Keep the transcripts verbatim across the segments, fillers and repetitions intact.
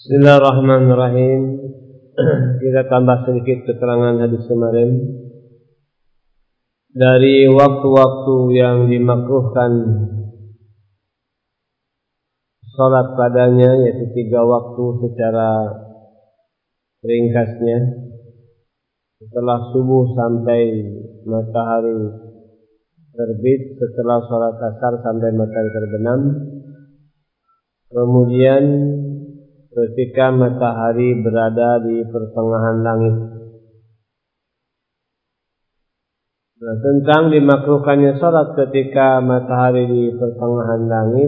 Bismillahirrahmanirrahim. Kita tambah sedikit keterangan hadis kemarin. Dari waktu-waktu yang dimakruhkan salat padanya, yaitu tiga waktu secara ringkasnya, setelah subuh sampai matahari terbit, setelah salat asar sampai matahari terbenam, kemudian ketika matahari berada di pertengahan langit. Nah, tentang dimakruhkannya salat ketika matahari di pertengahan langit,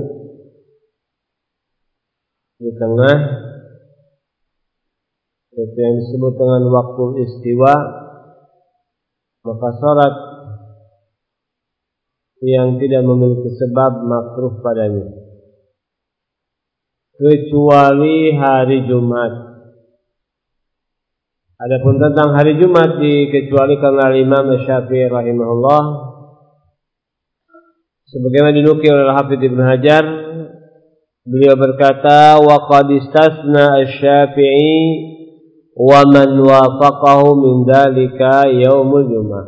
di tengah, itu yang disebut dengan waktu istiwa, maka salat yang tidak memiliki sebab makruh padanya, kecuali hari Jumat. Adapun tentang hari Jumat dikecualikan oleh Imam Syafi'i rahimahullah, sebagaimana dinukil oleh Hafidz Ibnu Hajar. Beliau berkata, wa qad istasna asy-Syafi'i wa man wafaqahu min dzalika yaumul Jumat.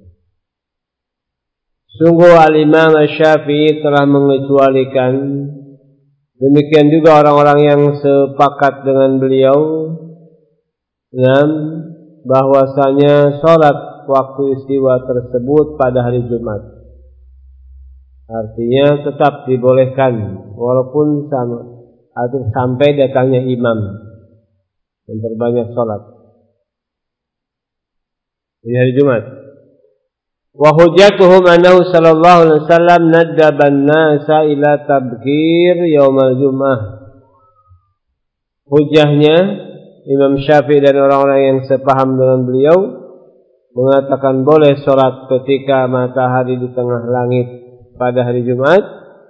Sungguh al-Imam Syafi'i telah mengecualikan, demikian juga orang-orang yang sepakat dengan beliau, dan bahwasanya salat waktu istiwa tersebut pada hari Jumat. Artinya tetap dibolehkan walaupun sama atau sampai datangnya imam memperbanyak salat di hari Jumat. Wa hujjatuhum annahu sallallahu alaihi wasallam nadaba an-nasa ila tabkir yaumal jum'ah. Hujjahnya Imam Syafi'i dan orang-orang yang sepaham dengan beliau mengatakan boleh salat ketika matahari di tengah langit pada hari Jumat.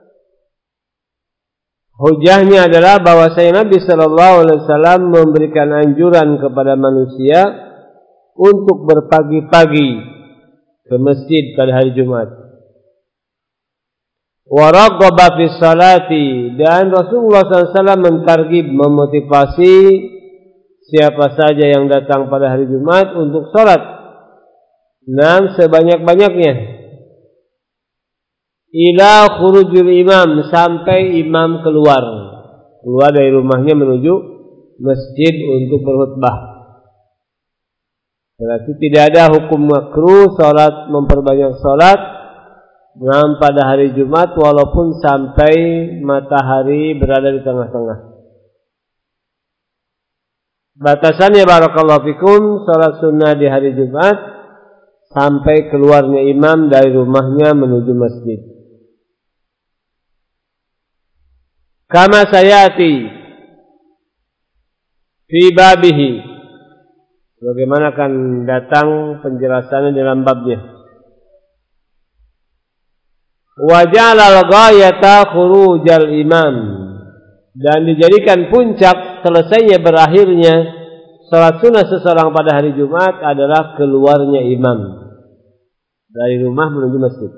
Hujjahnya adalah bahwasanya Nabi sallallahu alaihi wasallam memberikan anjuran kepada manusia untuk berpagi-pagi ke masjid pada hari Jumat. Wa raghaba fi salati, dan Rasulullah sallallahu alaihi wasallam mentarghib, memotivasi siapa saja yang datang pada hari Jumat untuk salat nam sebanyak-banyaknya, ila khurujul imam, sampai imam keluar keluar dari rumahnya menuju masjid untuk berkhutbah. Berarti tidak ada hukum makruh salat, memperbanyak salat nam pada hari Jumat walaupun sampai matahari berada di tengah-tengah. Batasannya barakallahu fikum, salat sunnah di hari Jumat sampai keluarnya imam dari rumahnya menuju masjid. Kama sayati fi babihi, bagaimana akan datang penjelasannya dalam babnya. Wa ja'ala al-ghayata khurujal imam, dan dijadikan puncak selesainya berakhirnya salat sunnah seseorang pada hari Jumat adalah keluarnya imam dari rumah menuju masjid.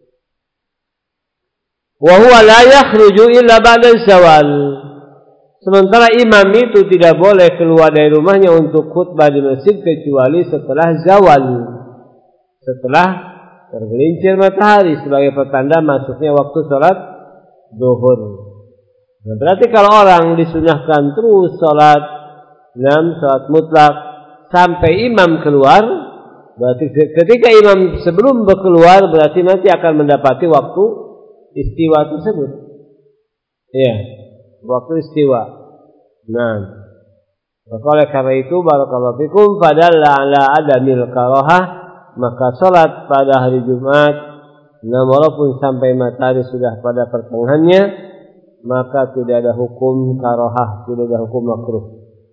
Wa huwa la yakhruju illa ba'da zawal, sementara imam itu tidak boleh keluar dari rumahnya untuk khutbah di masjid kecuali setelah zawal, setelah tergelincir matahari sebagai pertanda masuknya waktu salat zuhur. Nah, berarti kalau orang disunahkan terus salat enam salat mutlak sampai imam keluar, berarti ketika imam sebelum berkeluar berarti nanti akan mendapati waktu istiwa tersebut. Ya, waktu istiwa. Nah, maka oleh karena itu barakallahu fikum fadalla ala adamil karahah, maka salat pada hari Jumat nah walaupun sampai matahari sudah pada pertengahannya, maka tidak ada hukum karahah, tidak ada hukum makruh.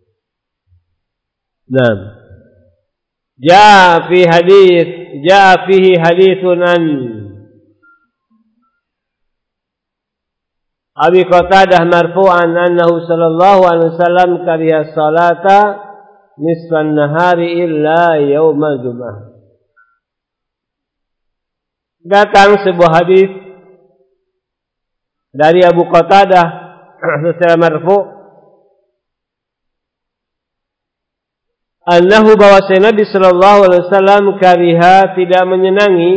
Nah, jaa fi hadis, jaa fihi haditsun an Abi Qatadah marfu'an annahu sallallahu alaihi wasallam kariha salata nisfan nahari illa yaumal jum'ah. Datang sebuah hadis dari Abu Qatadah secara marfu' annahu bahwasanya Nabi sallallahu alaihi wasallam kariha tidak menyenangi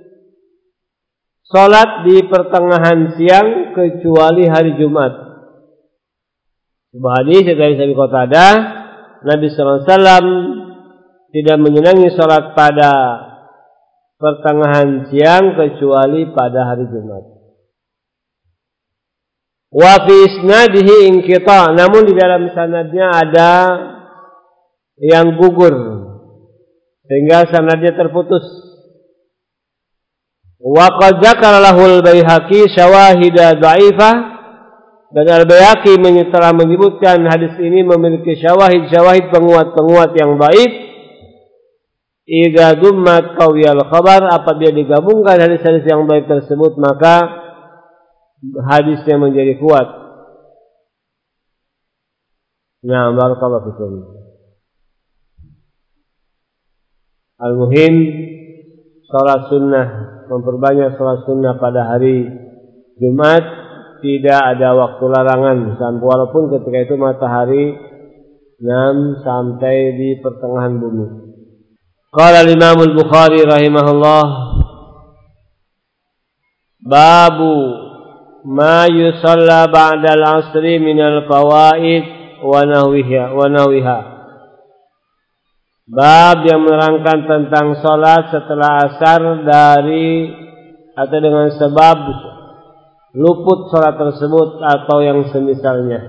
salat di pertengahan siang kecuali hari Jumat. Sebuah hadis dari Abi Qatadah, Nabi sallallahu alaihi wasallam tidak menyenangi salat pada pertengahan siang kecuali pada hari Jumat. Wa fi isnadihi inqita', namun di dalam sanadnya ada yang gugur sehingga sanadnya terputus. Wa qad dzakara lahul Baihaqi syawahida dha'ifah, dan Al-Baihaqi telah menyebutkan hadis ini memiliki syawahid-syawahid penguat-penguat yang dhaif. Idza dummat qawiyal khabar, apabila digabungkan hadis-hadis yang dhaif tersebut maka hadisnya menjadi kuat. Nah, barakallahu fikum. Al-muhim, salat sunnah, memperbanyak salat sunnah pada hari Jumat, tidak ada waktu larangan, walaupun ketika itu matahari enam sampai di pertengahan bumi. Qala al-Imam al-Bukhari rahimahullah, babu ma yusalla ba'da al-'asri min al-fawaid wa nahwiha wa nahwiha. Bab yang menerangkan tentang salat setelah asar dari atau dengan sebab luput salat tersebut atau yang semisalnya.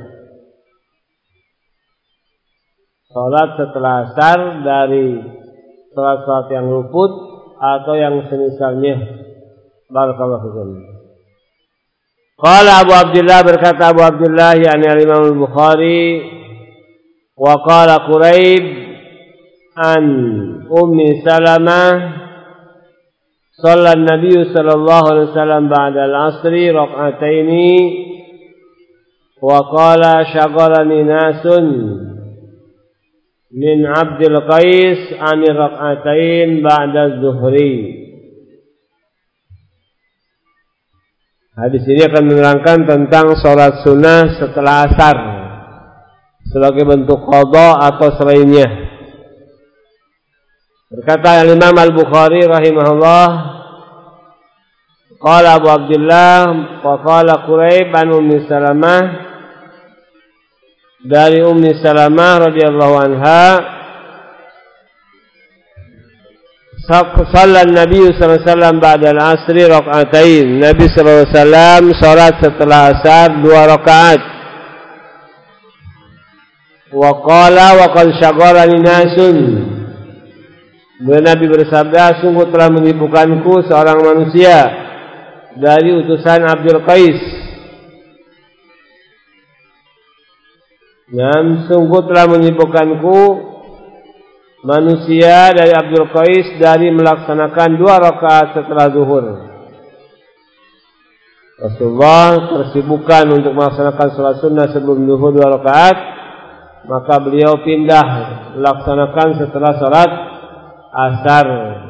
Salat setelah asar dari salat-salat yang luput atau yang semisalnya. Barakallahu fikum. Qala Abu Abdullah, berkata Abu Abdullah yakni al-Imam al-Bukhari, wa qala Quraib an Ummi Salamah, shalla an-nabiy sallallahu alaihi wasallam ba'da al-'asri rak'ataini wa qala shaghalani nasun min Abdul Qais an rak'atain ba'da az-zuhri. Hadis ini akan menerangkan tentang sholat sunnah setelah asar sebagai bentuk qada atau selainnya. Berkata Imam Al-Bukhari rahimahullah, qala Abu Abdullah wa qala Quraib an Ummi Salamah, dari Ummi Salamah radhiyallahu anha, Shalla Nabi sallallahu alaihi wasallam ba'da al-'asri rak'atain. Nabi sallallahu alaihi wasallam salat setelah asar dua rakaat. Wa qala wa qad syaghalani nasun. Nabi bersabda, sungguh telah menyibukkanku seorang manusia dari utusan Abdul Qais. Dan sungguh telah menyibukkanku manusia dari Abdul Qais dari melaksanakan dua rakaat setelah zuhur. Rasulullah tersibukkan untuk melaksanakan salat sunnah sebelum zuhur dua rakaat, maka beliau pindah melaksanakan setelah salat asar